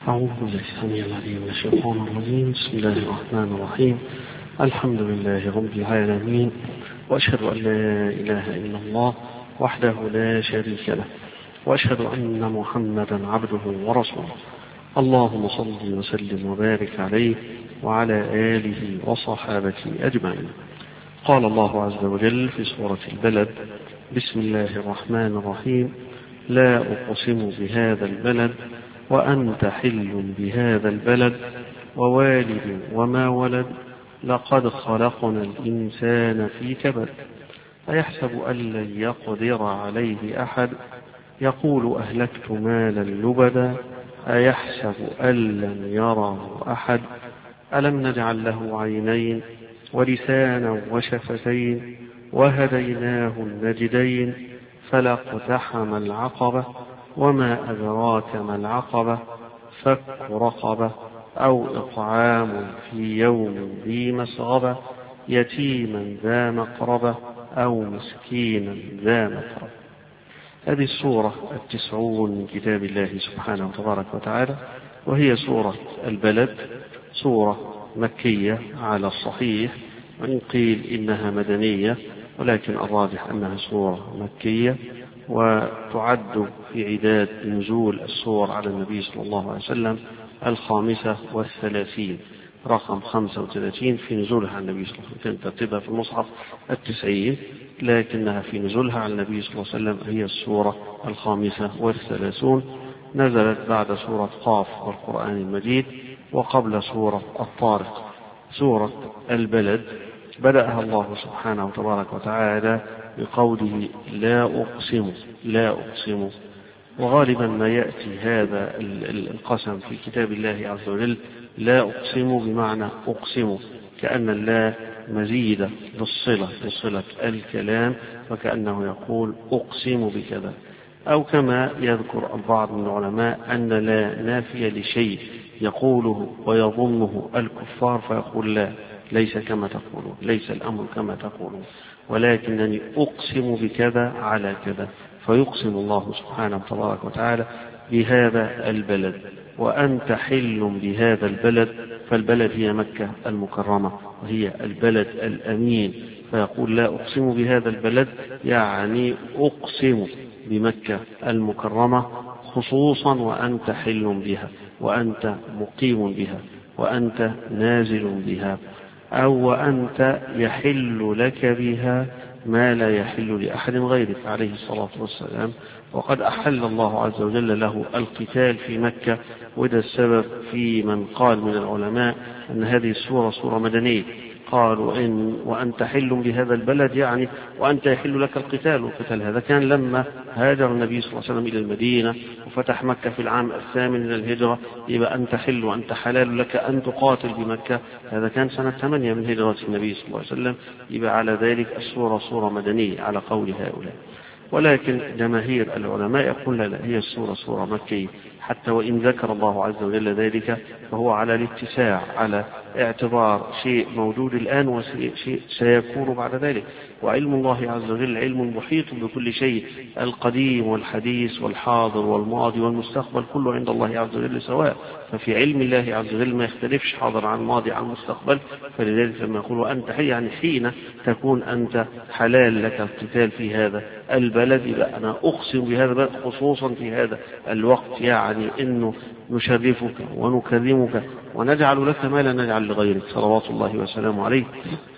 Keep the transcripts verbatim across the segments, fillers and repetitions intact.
أعوذ بالله السميع العليم من الشيطان الرجيم. بسم الله الرحمن الرحيم. الحمد لله رب العالمين، وأشهد أن لا إله إلا الله وحده لا شريك له، وأشهد أن محمدا عبده ورسوله. اللهم صل وسلم وبارك عليه وعلى آله وصحابته أجمعين. قال الله عز وجل في سورة البلد: بسم الله الرحمن الرحيم. لا أقسم بهذا البلد وأنت حل بهذا البلد ووالد وما ولد لقد خلقنا الإنسان في كبد أيحسب أن لن يقدر عليه أحد يقول أهلكت مالا لبدا أيحسب أن لن يره أحد ألم نجعل له عينين ولسانا وشفتين وهديناه النجدين فلاقتحم العقبة وما أدراك ما العقبة فك رقبة أو إطعام في يوم ذي مسغبة يتيما ذا مقربة أو مسكينا ذا متربة. هذه السورة التسعون من كتاب الله سبحانه وتبارك وتعالى، وهي سورة البلد، سورة مكية على الصحيح، وإن قيل إنها مدنية ولكن الراجح أنها سورة مكية، وتعد في عداد نزول السور على النبي صلى الله عليه وسلم الخامسة والثلاثين، رقم خمسة وثلاثين في نزولها على النبي صلى الله عليه وسلم. ترتيبها في المصحف التسعين، لكنها في نزولها على النبي صلى الله عليه وسلم هي السورة الخامسة والثلاثون. نزلت بعد سورة قاف والقرآن المجيد وقبل سورة الطارق. سورة البلد بدأها الله سبحانه وتبارك وتعالى بقوله لا أقسم لا أقسم، وغالبا ما يأتي هذا القسم في كتاب الله عز وجل لا أقسم بمعنى أقسم، كأن الله مزيد للصلة لصلة الكلام، فكأنه يقول أقسم بكذا. أو كما يذكر بعض من العلماء أن لا نافية لشيء يقوله ويظنه الكفار فيقول لا، ليس كما تقولون، ليس الأمر كما تقولون، ولكنني أقسم بكذا على كذا، فيقسم الله سبحانه وتبارك وتعالى بهذا البلد. وأنت حل بهذا البلد، فالبلد هي مكة المكرمة وهي البلد الأمين، فيقول لا أقسم بهذا البلد يعني أقسم بمكة المكرمة خصوصا وأنت حل بها، وأنت مقيم بها، وأنت نازل بها، أو وأنت يحل لك بها ما لا يحل لأحد غيرك عليه الصلاة والسلام. وقد أحل الله عز وجل له القتال في مكة، وده السبب في من قال من العلماء أن هذه السورة سورة مدنية. قالوا إن وأنت حل بهذا البلد يعني وأنت يحل لك القتال، والقتال هذا كان لما هاجر النبي صلى الله عليه وسلم إلى المدينة وفتح مكة في العام الثامن من الهجرة، يبقى أنت حل وأنت حلال لك أن تقاتل بمكة، هذا كان سنة ثمانية من هجرة النبي صلى الله عليه وسلم، يبقى على ذلك السورة سورة مدنية على قول هؤلاء. ولكن جماهير العلماء يقول لا, لا هي السورة سورة مكية، حتى وإن ذكر الله عز وجل ذلك فهو على الاتساع، على اعتبار شيء موجود الآن وشيء سيكون بعد ذلك. وعلم الله عز وجل علم محيط بكل شيء، القديم والحديث والحاضر والماضي والمستقبل كله عند الله عز وجل سواء، ففي علم الله عز وجل ما يختلفش حاضر عن ماضي عن مستقبل. فلذلك لما يقول وأنت حي يعني حين تكون أنت حلال لك القتال في هذا البلد، يبقى أنا أقسم بهذا البلد خصوصا في هذا الوقت، يعني إنه نشرفك ونكرمك ونجعل لك ما لا نجعل لغيرك صلوات الله وسلامه عليه.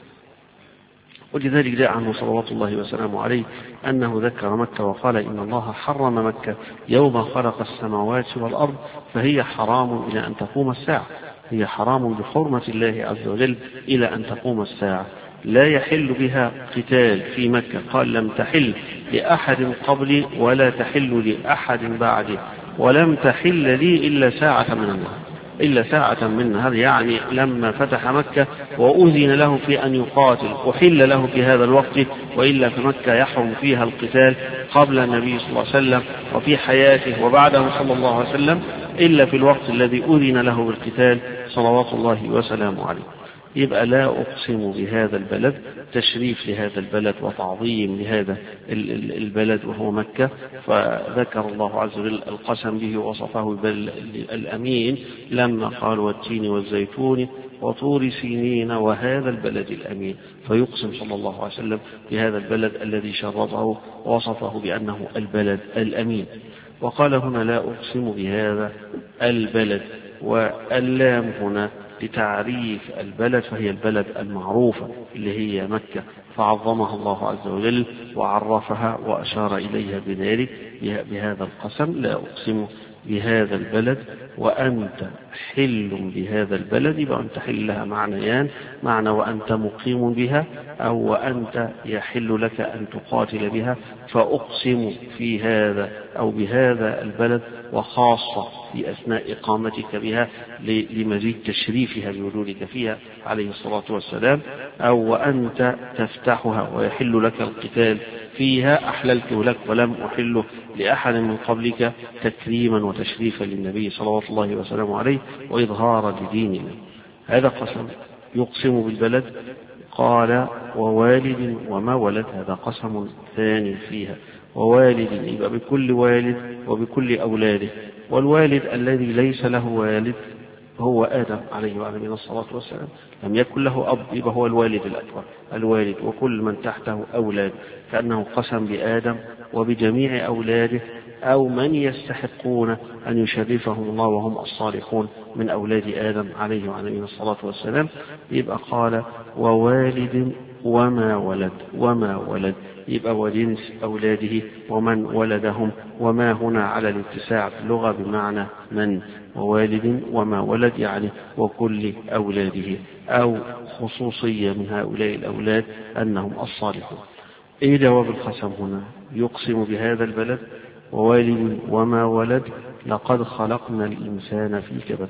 ولذلك جاء عنه صلوات الله وسلامه عليه أنه ذكر مكة وقال إن الله حرم مكة يوم خلق السماوات والأرض فهي حرام إلى أن تقوم الساعة، هي حرام بحرمة الله عز وجل إلى أن تقوم الساعة، لا يحل بها قتال في مكة. قال لم تحل لأحد قبلي ولا تحل لأحد بعدي ولم تحل لي إلا ساعة من النهار، إلا ساعة من النهار، يعني لما فتح مكة وأذن له في أن يقاتل أحل له في هذا الوقت، وإلا في مكة يحرم فيها القتال قبل النبي صلى الله عليه وسلم وفي حياته وبعده صلى الله عليه وسلم، إلا في الوقت الذي أذن له بالقتال صلوات الله وسلامه عليه. يبقى لا أقسم بهذا البلد تشريف لهذا البلد وتعظيم لهذا البلد وهو مكة، فذكر الله عز وجل القسم به ووصفه بالأمين لما قال والتين والزيتون وطور سينين وهذا البلد الأمين، فيقسم صلى الله عليه وسلم بهذا البلد الذي شرفه ووصفه بأنه البلد الأمين. وقال هنا لا أقسم بهذا البلد، واللام هنا لتعريف البلد، فهي البلد المعروفة اللي هي مكة، فعظمها الله عز وجل وعرفها وأشار إليها بذلك بهذا القسم لا أقسم بهذا البلد وأنت حل بهذا البلد. يبقى أنت حل لها معنيان، معنى وأنت مقيم بها، أو وأنت يحل لك أن تقاتل بها، فأقسم في هذا أو بهذا البلد، وخاصة في أثناء إقامتك بها لمزيد تشريفها بوجودك فيها عليه الصلاة والسلام، أو وأنت تفتحها ويحل لك القتال فيها أحللت لك ولم أحله لأحد من قبلك تكريما وتشريفا للنبي صلى الله وسلم عليه وإظهارا لدين الله. هذا قسم يقسم بالبلد. قال ووالد وما ولد، هذا قسم ثاني فيها، ووالد يبقى بكل والد وبكل أولاده، والوالد الذي ليس له والد هو آدم عليه وعلى نبينا الصلاة والسلام، لم يكن له أب، يبقى هو الوالد الأكبر الوالد، وكل من تحته أولاد، كأنه قسم بآدم وبجميع أولاده أو من يستحقون أن يشرفهم الله وهم الصالحون من أولاد آدم عليه وعلى نبينا الصلاة والسلام. يبقى قال ووالد وما ولد، وما ولد يبقى وجنس أولاده ومن ولدهم، وما هنا على الاتساع في اللغة بمعنى من، ووالد وما ولد يعني وكل أولاده، أو خصوصية من هؤلاء الأولاد أنهم الصالحون. إيه جواب القسم هنا؟ يقسم بهذا البلد ووالد وما ولد لقد خلقنا الإنسان في كبد.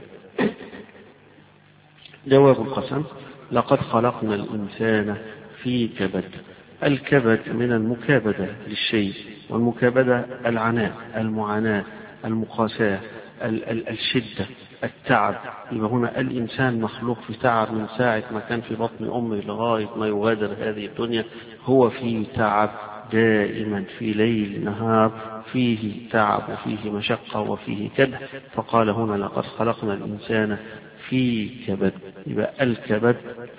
جواب القسم لقد خلقنا الإنسان في كبد. الكبد من المكابدة للشيء، والمكابدة العناء، المعاناة، المقاساة، الشدة، التعب. يبقى هنا الإنسان مخلوق في تعب من ساعة ما كان في بطن أمه لغاية ما يغادر هذه الدنيا، هو في تعب دائما، في ليل نهار فيه تعب وفيه مشقة وفيه كدح. فقال هنا لقد خلقنا الإنسان في كبد. يبقى الكبد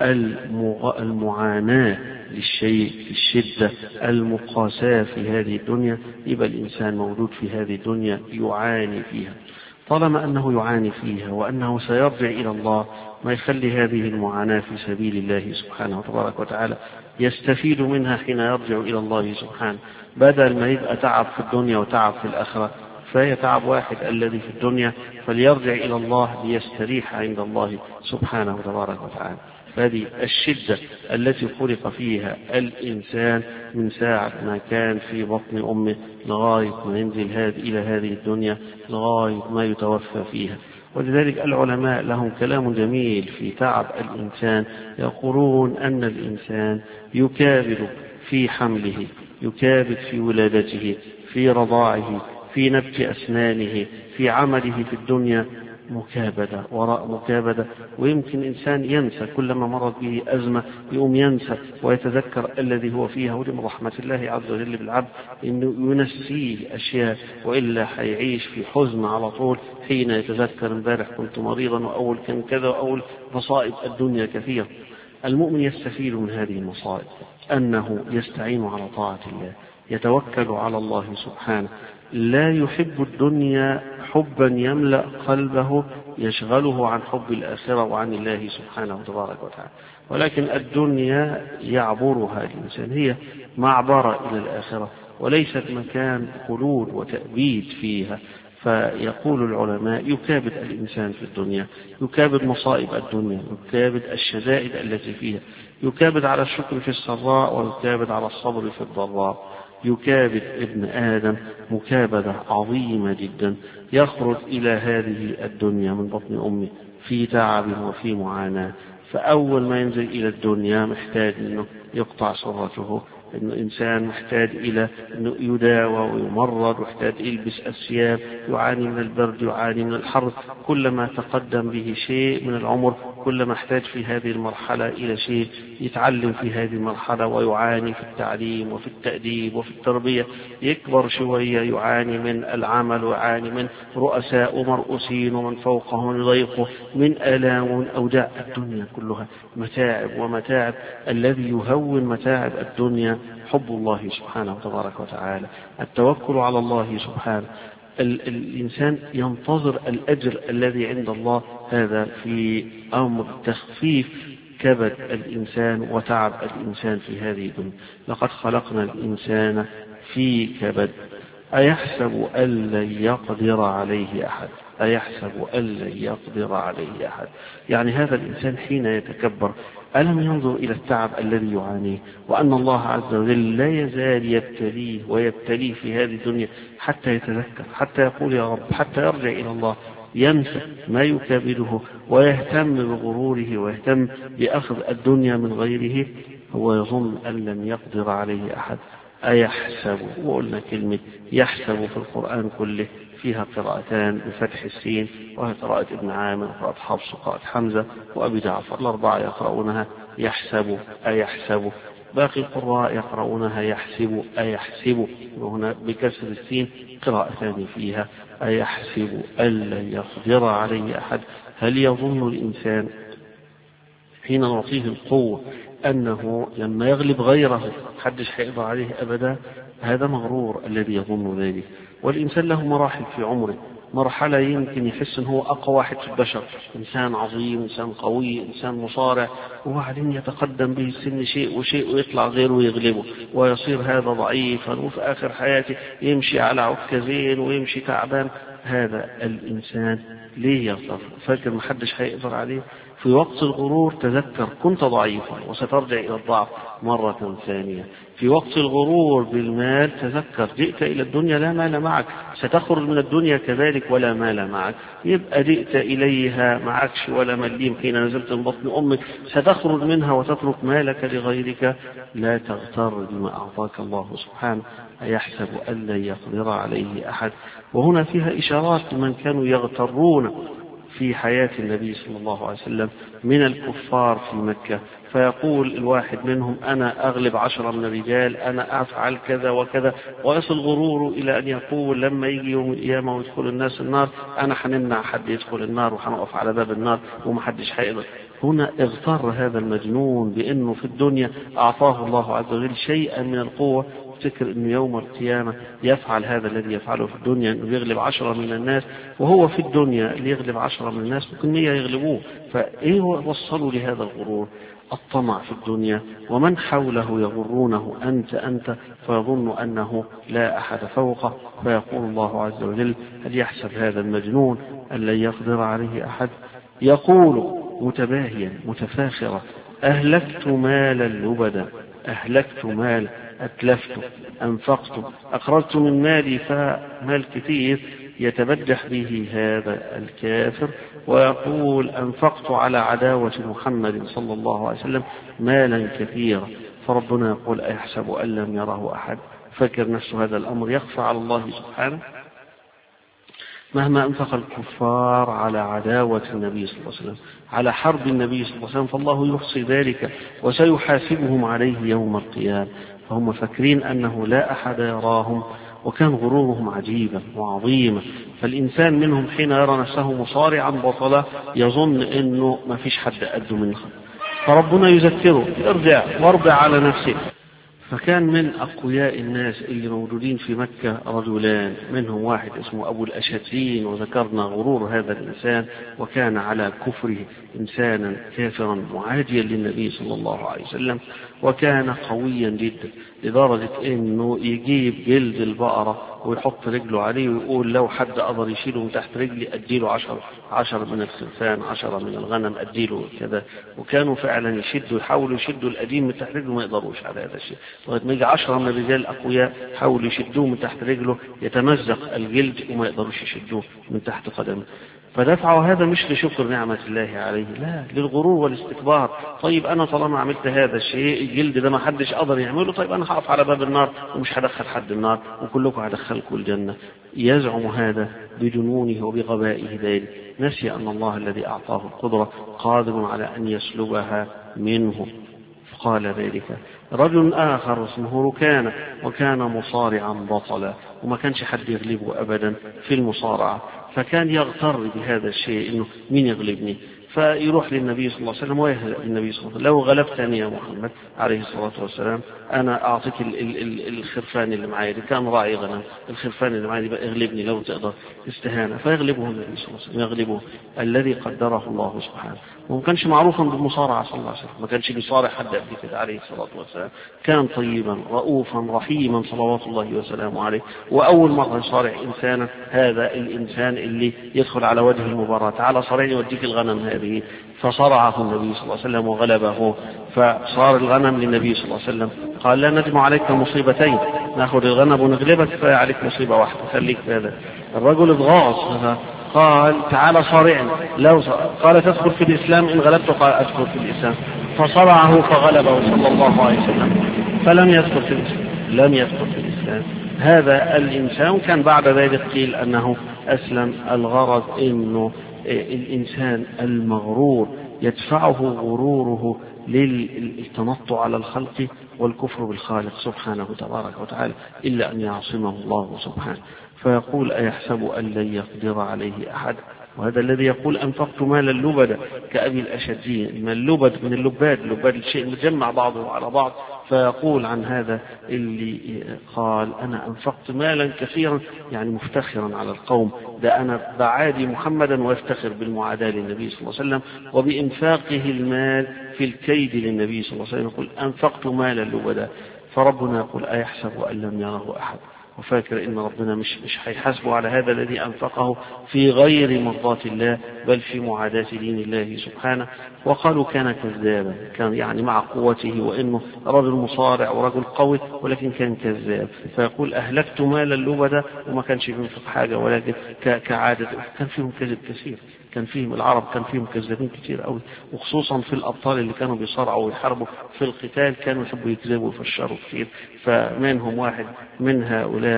المعاناة للشيء، الشدة، المقاساة في هذه الدنيا. يبقى الإنسان موجود في هذه الدنيا يعاني فيها. طالما أنه يعاني فيها وأنه سيرجع إلى الله، ما يخلي هذه المعاناة في سبيل الله سبحانه وتبارك وتعالى، يستفيد منها حين يرجع إلى الله سبحانه، بدل ما يبقى تعب في الدنيا وتعب في الآخرة. فهي تعب واحد الذي في الدنيا، فليرجع إلى الله ليستريح عند الله سبحانه وتبارك وتعالى. فهذه الشدة التي خلق فيها الإنسان من ساعة ما كان في بطن أمه لغاية ما ينزل هذه إلى هذه الدنيا، لغاية ما يتوفى فيها. ولذلك العلماء لهم كلام جميل في تعب الإنسان، يقولون أن الإنسان يكابد في حمله، يكابد في ولادته، في رضاعه، في نبت أسنانه، في عمله في الدنيا، مكابدة وراء مكابدة. ويمكن إنسان ينسى كلما مرت به أزمة يقوم ينسى ويتذكر الذي هو فيها، ولم رحمة الله عز وجل بالعبد إنه ينسيه أشياء، وإلا حيعيش في حزن على طول حين يتذكر امبارح كنت مريضا وأول كان كذا وأول مصائب الدنيا كثيرة. المؤمن يستفيد من هذه المصائب أنه يستعين على طاعة الله، يتوكل على الله سبحانه، لا يحب الدنيا حبا يملأ قلبه يشغله عن حب الآخرة وعن الله سبحانه وتبارك وتعالى، ولكن الدنيا يعبرها الإنسان، هي معبرة إلى الآخرة وليست مكان خلود وتأبيد فيها. فيقول العلماء يكابد الإنسان في الدنيا، يكابد مصائب الدنيا، يكابد الشدائد التي فيها، يكابد على الشكر في السراء ويكابد على الصبر في الضراء. يكابد ابن آدم مكابدة عظيمة جدا، يخرج إلى هذه الدنيا من بطن أمه في تعب وفي معاناة، فأول ما ينزل إلى الدنيا محتاج أنه يقطع سرته إنه إنسان محتاج إلى إنه يداوى ويمرض، ويحتاج يلبس أثياب، يعاني من البرد، يعاني من الحر. كلما تقدم به شيء من العمر كلما احتاج في هذه المرحلة إلى شيء يتعلم في هذه المرحلة، ويعاني في التعليم وفي التأديب وفي التربية. يكبر شوية يعاني من العمل، ويعاني من رؤساء ومرؤوسين ومن فوقه ومن يضيقه، من آلام ومن أوجاع. الدنيا كلها متاعب ومتاعب. الذي يهون متاعب الدنيا حب الله سبحانه تبارك وتعالى، التوكل على الله سبحانه. ال الإنسان ينتظر الأجر الذي عند الله، هذا في أمر تخفيف كبد الإنسان وتعب الإنسان في هذه الدنيا. لقد خلقنا الإنسان في كبد أيحسب أن لن يقدر عليه أحد، أيحسب أن لن يقدر عليه أحد. يعني هذا الإنسان حين يتكبر ألم ينظر إلى التعب الذي يعانيه، وأن الله عز وجل لا يزال يبتليه ويبتليه في هذه الدنيا حتى يتذكر، حتى يقول يا رب، حتى يرجع إلى الله، ينسى ما يكابده ويهتم بغروره ويهتم بأخذ الدنيا من غيره. هو يظن أن لن يقدر عليه أحد. أيحسب، وقلنا كلمة يحسب في القرآن كله فيها قراءتان بفتح السين، وهي قراءة ابن عامر وقراءة حفص وقراءة حمزة وأبي جعفر، الأربعة يقرؤونها يحسب أيحسب. باقي القراء يقرؤونها يحسب أيحسب، وهنا بكسر السين قراءتان فيها أيحسب أن لن يقدر عليه أحد. هل يظن الإنسان حين نعطيه القوة أنه لما يغلب غيره محدش هيقدر عليه أبدا؟ هذا مغرور الذي يظن ذلك. والإنسان له مراحل في عمره، مرحلة يمكن يحس أنه أقوى واحد في البشر، إنسان عظيم، إنسان قوي، إنسان مصارع، وبعدين يتقدم به السن شيء وشيء ويطلع غيره ويغلبه ويصير هذا ضعيفا، وفي آخر حياته يمشي على عكازين ويمشي تعبان. هذا الإنسان ليه يغتر؟ فاكر محدش هيقدر عليه؟ في وقت الغرور تذكر كنت ضعيفا وسترجع إلى الضعف مرة ثانية. في وقت الغرور بالمال تذكر جئت إلى الدنيا لا مال معك، ستخرج من الدنيا كذلك ولا مال معك. يبقى جئت إليها معكش ولا مليم حين نزلت من بطن أمك، ستخرج منها وتترك مالك لغيرك. لا تغتر بما أعطاك الله سبحانه. أيحسب أن لن يقدر عليه أحد. وهنا فيها إشارات لمن كانوا يغترون في حياة النبي صلى الله عليه وسلم من الكفار في مكة، فيقول الواحد منهم أنا أغلب عشرة من الرجال، أنا أفعل كذا وكذا، ويصل غروره إلى أن يقول لما يجي يوم القيامة ويدخل الناس النار أنا حنمنع حد يدخل النار وحنقف على باب النار ومحدش هيقدر. هنا اغتر هذا المجنون بأنه في الدنيا أعطاه الله عز وجل شيئا من القوة، افتكر أنه يوم القيامة يفعل هذا الذي يفعله في الدنيا، أنه يغلب عشرة من الناس، وهو في الدنيا اللي يغلب عشرة من الناس ممكن مية يغلبوه. فإيه وصلوا لهذا الغرور؟ الطمع في الدنيا، ومن حوله يغرونه أنت أنت، فيظن أنه لا أحد فوقه. فيقول الله عز وجل هل يحسب هذا المجنون أن لن يقدر عليه أحد؟ يقول متباهيا متفاخرا أهلكت مالا لبدا، أهلكت مال، أتلفت، أنفقت، أخرجت من مالي فمال كثير يتبجح به هذا الكافر، ويقول أنفقت على عداوة محمد صلى الله عليه وسلم مالا كثيرا. فربنا يقول أيحسب أن لم يره أحد؟ فكر نفسه هذا الأمر يخفى على الله سبحانه؟ مهما أنفق الكفار على عداوة النبي صلى الله عليه وسلم، على حرب النبي صلى الله عليه وسلم، فالله يحصي ذلك وسيحاسبهم عليه يوم القيامة. فهم فاكرين أنه لا أحد يراهم، وكان غرورهم عجيبا وعظيما. فالإنسان منهم حين يرى نفسه مصارعا بطلا يظن أنه ما فيش حد قده منه، فربنا يذكره ارجع واربع على نفسك. فكان من أقوياء الناس اللي موجودين في مكة رجلان، منهم واحد اسمه أبو الأشتين، وذكرنا غرور هذا الإنسان، وكان على كفره إنسانا كافرا معاديا للنبي صلى الله عليه وسلم، وكان قويا جدا لدرجة أنه يجيب جلد البقرة ويحط رجله عليه ويقول لو حد قدر يشيله من تحت رجلي أديله عشر عشر من الخرفان، عشرة من الغنم أديله كذا. وكانوا فعلا يشدوا يحاولوا يشدوا القديم من تحت رجله، ما يقدروش على هذا الشيء. لغاية ما يجي عشرة من الرجال أقوياء حاولوا يشدوه من تحت رجله، يتمزق الجلد وما يقدروش يشدوه من تحت قدمه. فدفعوا هذا مش لشكر نعمة الله عليه، لا، للغرور والاستكبار. طيب أنا طالما عملت هذا الشيء، الجلد ده ما حدش قدر يعمله، طيب أنا هقف على باب النار ومش هدخل حد النار وكلكم هدخلكم الجنة. يزعم هذا بجنونه وبغبائه ذلك، نسي أن الله الذي أعطاه القدرة قادر على أن يسلبها منه. قال ذلك رجل آخر اسمه ركانة، وكان مصارعا بطلا، وما كانش حد يغلبه أبدا في المصارعة، فكان يغتر بهذا الشيء إنه مين يغلبني، فيروح للنبي صلى الله عليه وسلم ويهزأ النبي صلى الله عليه وسلم: لو غلبتني يا محمد عليه الصلاة والسلام أنا أعطيك ال ال ال الخرفان اللي معايا دي، كان راعي غنم، الخرفان اللي معايا دي بقى اغلبني لو تقدر. استهانة. فيغلبه النبي صلى الله عليه وسلم، يغلبه الذي قدره الله سبحانه. وما كانش معروفا بالمصارعة صلى الله عليه وسلم، ما كانش بيصارع حد قبل كده عليه الصلاة والسلام، كان طيبا رؤوفا رحيما صلوات الله وسلامه عليه. وأول مرة يصارع إنسانا هذا الإنسان اللي يدخل على وجه المباراة: تعالى صارعني وديك الغنم هذه. فصرعه النبي صلى الله عليه وسلم وغلبه، فصار الغنم للنبي صلى الله عليه وسلم. قال: لا ندم عليك مصيبتين، ناخذ الغنم ونغلبك، كفاية عليك مصيبة واحدة، خليك هذا. الرجل اتغاظ، قال: تعالى صارعني. لو قال: تدخل في الإسلام إن غلبته؟ قال: أدخل في الإسلام. فصرعه فغلبه صلى الله عليه وسلم، فلم يدخل في الإسلام، لم يدخل في الإسلام. هذا الإنسان كان بعد ذلك قيل أنه أسلم. الغرض إنه الإنسان المغرور يدفعه غروره للتنطع على الخلق والكفر بالخالق سبحانه تبارك وتعالى، إلا أن يعصمه الله سبحانه. فيقول: أيحسب أن لن يقدر عليه أحد؟ وهذا الذي يقول: أنفقت مالا لبدا، كأبي الأشجي. من اللبد من اللباد، اللباد الشيء مجمع بعضه على بعض. فيقول عن هذا اللي قال: أنا أنفقت مالا كثيرا، يعني مفتخرا على القوم، ده أنا بعادي محمدا وافتخر بالمعاداة للنبي صلى الله عليه وسلم وبإنفاقه المال في الكيد للنبي صلى الله عليه وسلم. يقول: أنفقت مالا لبدا. فربنا يقول: أيحسب أن لم يره أحد؟ وفاكر إن ربنا مش مش هيحاسبه على هذا الذي أنفقه في غير مرضاة الله، بل في معاداة دين الله سبحانه. وقالوا: كان كذابا، كان يعني مع قوته وإنه رجل مصارع ورجل قوي، ولكن كان كذاب. فيقول: أهلكت مالا لبدا، وما كانش بينفق حاجة، ولكن كعادة كان فيهم كذب كثير، كان فيهم العرب كان فيهم كذابين كثير قوي، وخصوصا في الأبطال اللي كانوا بيصارعوا ويحاربوا في القتال كانوا يحبوا يكذبوا ويفشروا كثير. فمنهم واحد من هؤلاء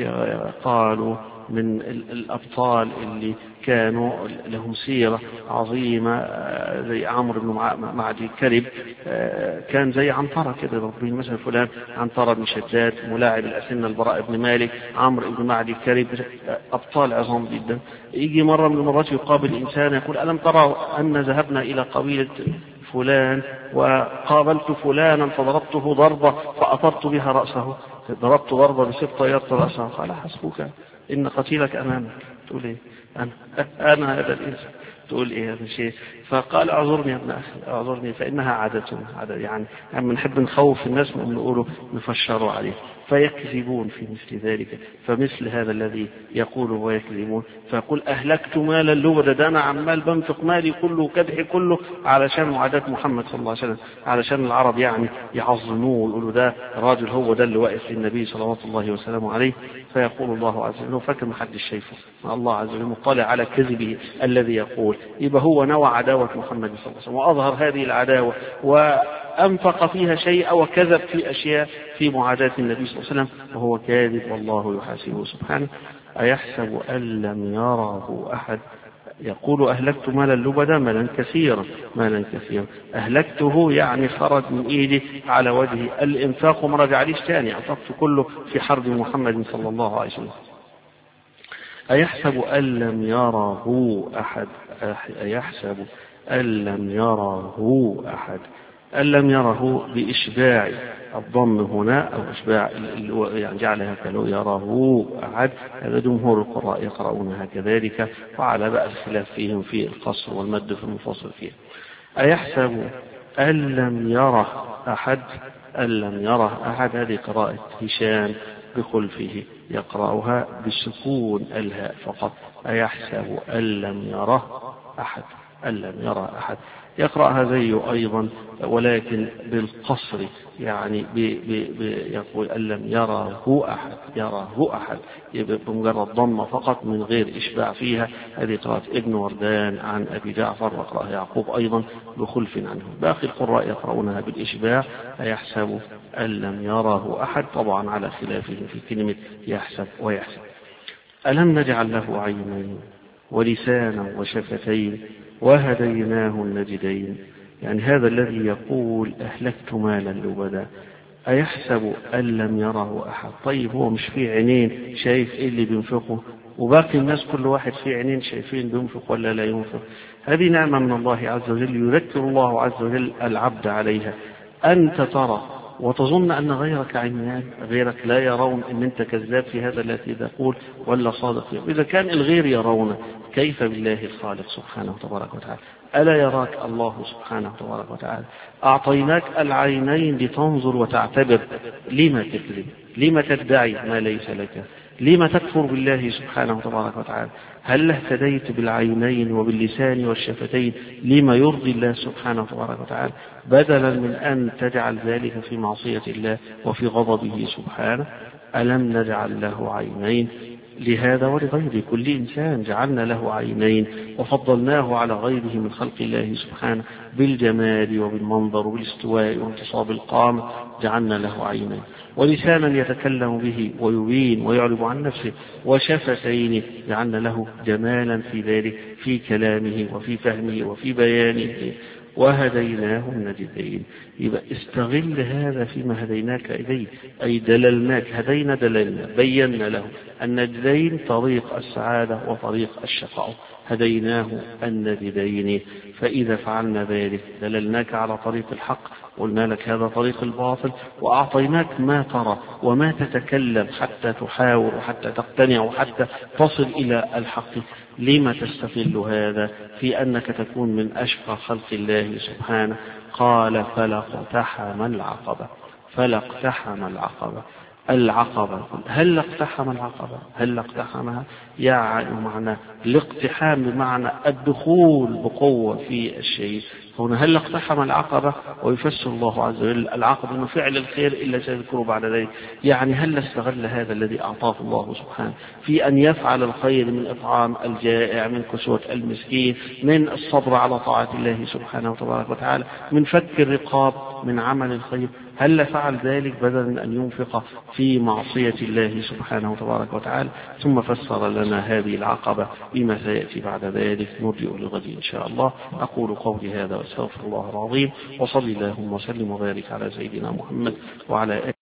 قالوا من الأبطال اللي كانوا لهم سيرة عظيمة زي عمرو بن معدي كرب، كان زي عنترة كده، ربين مثلا فلان عنترة بن شداد ملاعب الأسنة البراء بن مالك، عمرو بن معدي كرب، أبطال عظام جدا. يجي مرة من المرات يقابل إنسان يقول: ألم تروا أن ذهبنا إلى قبيلة فلان وقابلت فلانا فضربته ضربة فأطرت بها رأسه، ضربت ضربة بسبط طيرت رأسه. قال: حسبك إن قتيلك أمامك. تقول إيه؟ أنا, أنا هذا الإنسان. تقول إيه هذا الشيء؟ فقال: أعذرني يا ابن أخي، أعذرني، فإنها عادتنا، عادة يعني يعني نحب نخوف الناس من نقولوا نفشروا عليه، فيكذبون في مثل ذلك. فمثل هذا الذي يقول ويكذبون. فيقول: أهلكت مالا لبدا، ده أنا عمال بنفق مالي كله وكدحي كله علشان معاداة محمد صلى الله عليه وسلم، علشان العرب يعني يعظموه ويقولوا ده راجل هو ده اللي واقف للنبي صلوات الله وسلامه عليه. فيقول الله عز وجل: فاكر ما حدش شايفه، الله عز وجل مطلع على كذبه الذي يقول. يبقى هو نوى عداوة محمد صلى الله عليه وسلم وأظهر هذه العداوة وأنفق فيها شيء وكذب في أشياء في معاداة النبي صلى الله عليه وسلم، وهو كاذب والله يحاسبه سبحانه. أيحسب أن لم يره أحد؟ يقول: أهلكت مالا لبدا، مالا كثيرا، مالا كثيرا. أهلكته يعني خرج من إيدي على وجه الإنفاق وما رجعليش ثاني، أنفقت كله في حرب محمد صلى الله عليه وسلم. أيحسب أن لم يره أحد؟ أيحسب أن لم يره أحد؟ أن لم يره بإشباع الضم هنا أو إشباع يعني جعلها كلو يره أحد. هذا جمهور القراء يقرؤونها كذلك، وعلى بقى الخلاف فيهم في القصر والمد في المفصل فيه. أيحسب أن لم يره أحد؟ أن لم يره أحد، هذه قراءة هشام بخلفه يقرأها بسكون الهاء فقط. أيحسب أن لم يره أحد، أن لم يرى أحد. يقرأها زيه أيضا ولكن بالقصر، يعني بي بي بي يقول أن لم يره أحد، يره أحد بمجرد ضمة فقط من غير إشباع فيها. هذه قراءة ابن وردان عن أبي جعفر، وقرأها يعقوب أيضا بخلف عنه. باقي القراء يقرؤونها بالإشباع، أيحسب أن لم يره أحد، طبعا على خلافهم في كلمة يحسب ويحسب. ألم نجعل له عينين ولسانا وشفتين وهديناه النجدين. يعني هذا الذي يقول أهلكت مالا لبدا أيحسب أن لم يره أحد. طيب هو مش فيه عينين شايف إيه اللي بينفقه، وباقي الناس كل واحد فيه عينين شايفين بينفق ولا لا ينفق. هذه نعمة من الله عز وجل يذكر الله عز وجل العبد عليها. أنت ترى وتظن أن غيرك عميان، غيرك لا يرون أن أنت كذاب في هذا الذي تقول ولا صادق. إذا كان الغير يرون كيف بالله الخالق سبحانه وتبارك وتعالى؟ ألا يراك الله سبحانه وتبارك وتعالى؟ أعطيناك العينين لتنظر وتعتبر. لما تكذب؟ لما تدعي ما ليس لك؟ لما تكفر بالله سبحانه وتبارك وتعالى؟ هل اهتديت بالعينين وباللسان والشفتين لما يرضي الله سبحانه وتبارك وتعالى، بدلا من أن تجعل ذلك في معصية الله وفي غضبه سبحانه؟ ألم نجعل له عينين؟ لهذا ولغير كل إنسان جعلنا له عينين وفضلناه على غيره من خلق الله سبحانه بالجمال وبالمنظر وبالاستواء وانتصاب القامة. جعلنا له عينين ولسانا يتكلم به ويبين ويعرب عن نفسه، وشفتين جعلنا له جمالا في ذلك في كلامه وفي فهمه وفي بيانه، وهديناه النجدين. يبقى استغل هذا فيما هديناك إليه، أي دللناك، هدينا دللنا بينا له النجدين، طريق السعادة وطريق الشقاء، هديناه النجدين. فإذا فعلنا ذلك دللناك على طريق الحق، قلنا لك هذا طريق الباطل، وأعطيناك ما ترى وما تتكلم حتى تحاور وحتى تقتنع وحتى تصل إلى الحق. لما تستغل هذا في أنك تكون من أشقى خلق الله سبحانه؟ قال فلاقتحم العقبة. فلاقتحم العقبة، العقبة هل اقتحم العقبة؟ هل اقتحمها؟ يعني معنى الاقتحام بمعنى الدخول بقوة في الشيء. هنا هل اقتحم العقبة، ويفسر الله عز وجل العقبة من فعل الخير إلا سيذكره بعد ذلك. يعني هل استغل هذا الذي أعطاه الله سبحانه في أن يفعل الخير من إطعام الجائع، من كسوة المسكين، من الصبر على طاعة الله سبحانه وتبارك وتعالى، من فك الرقاب، من عمل الخير؟ هل فعل ذلك بدلا من أن ينفق في معصية الله سبحانه وتبارك وتعالى؟ ثم فسر لنا هذه العقبة بما سيأتي بعد ذلك، نرجع لغد إن شاء الله. أقول قولي هذا وأستغفر الله العظيم، وصلي اللهم وسلم وبارك على سيدنا محمد وعلى آله